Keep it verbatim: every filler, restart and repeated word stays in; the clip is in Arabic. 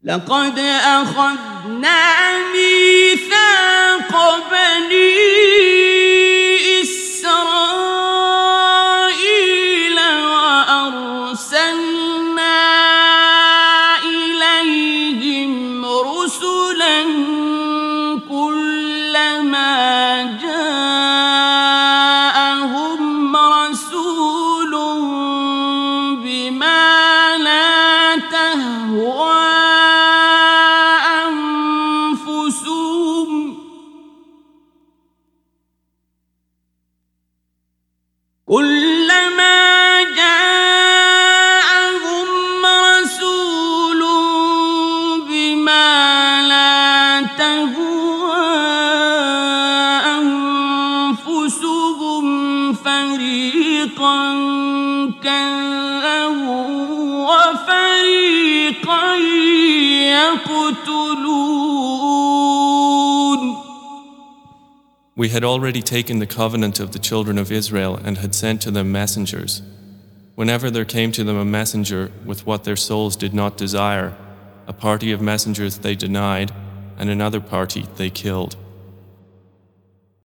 لقد أخذنا ميثاق بني إسرائيل وأرسلنا إليهم رسلا كلما جاءهم رسول بما لا تهوى كلما جاءهم رسول بما لا تهوى أنفسهم فريقا كذبوا وفريقا يقتلون. We had already taken the covenant of the children of Israel and had sent to them messengers. Whenever there came to them a messenger with what their souls did not desire, a party of messengers they denied, and another party they killed.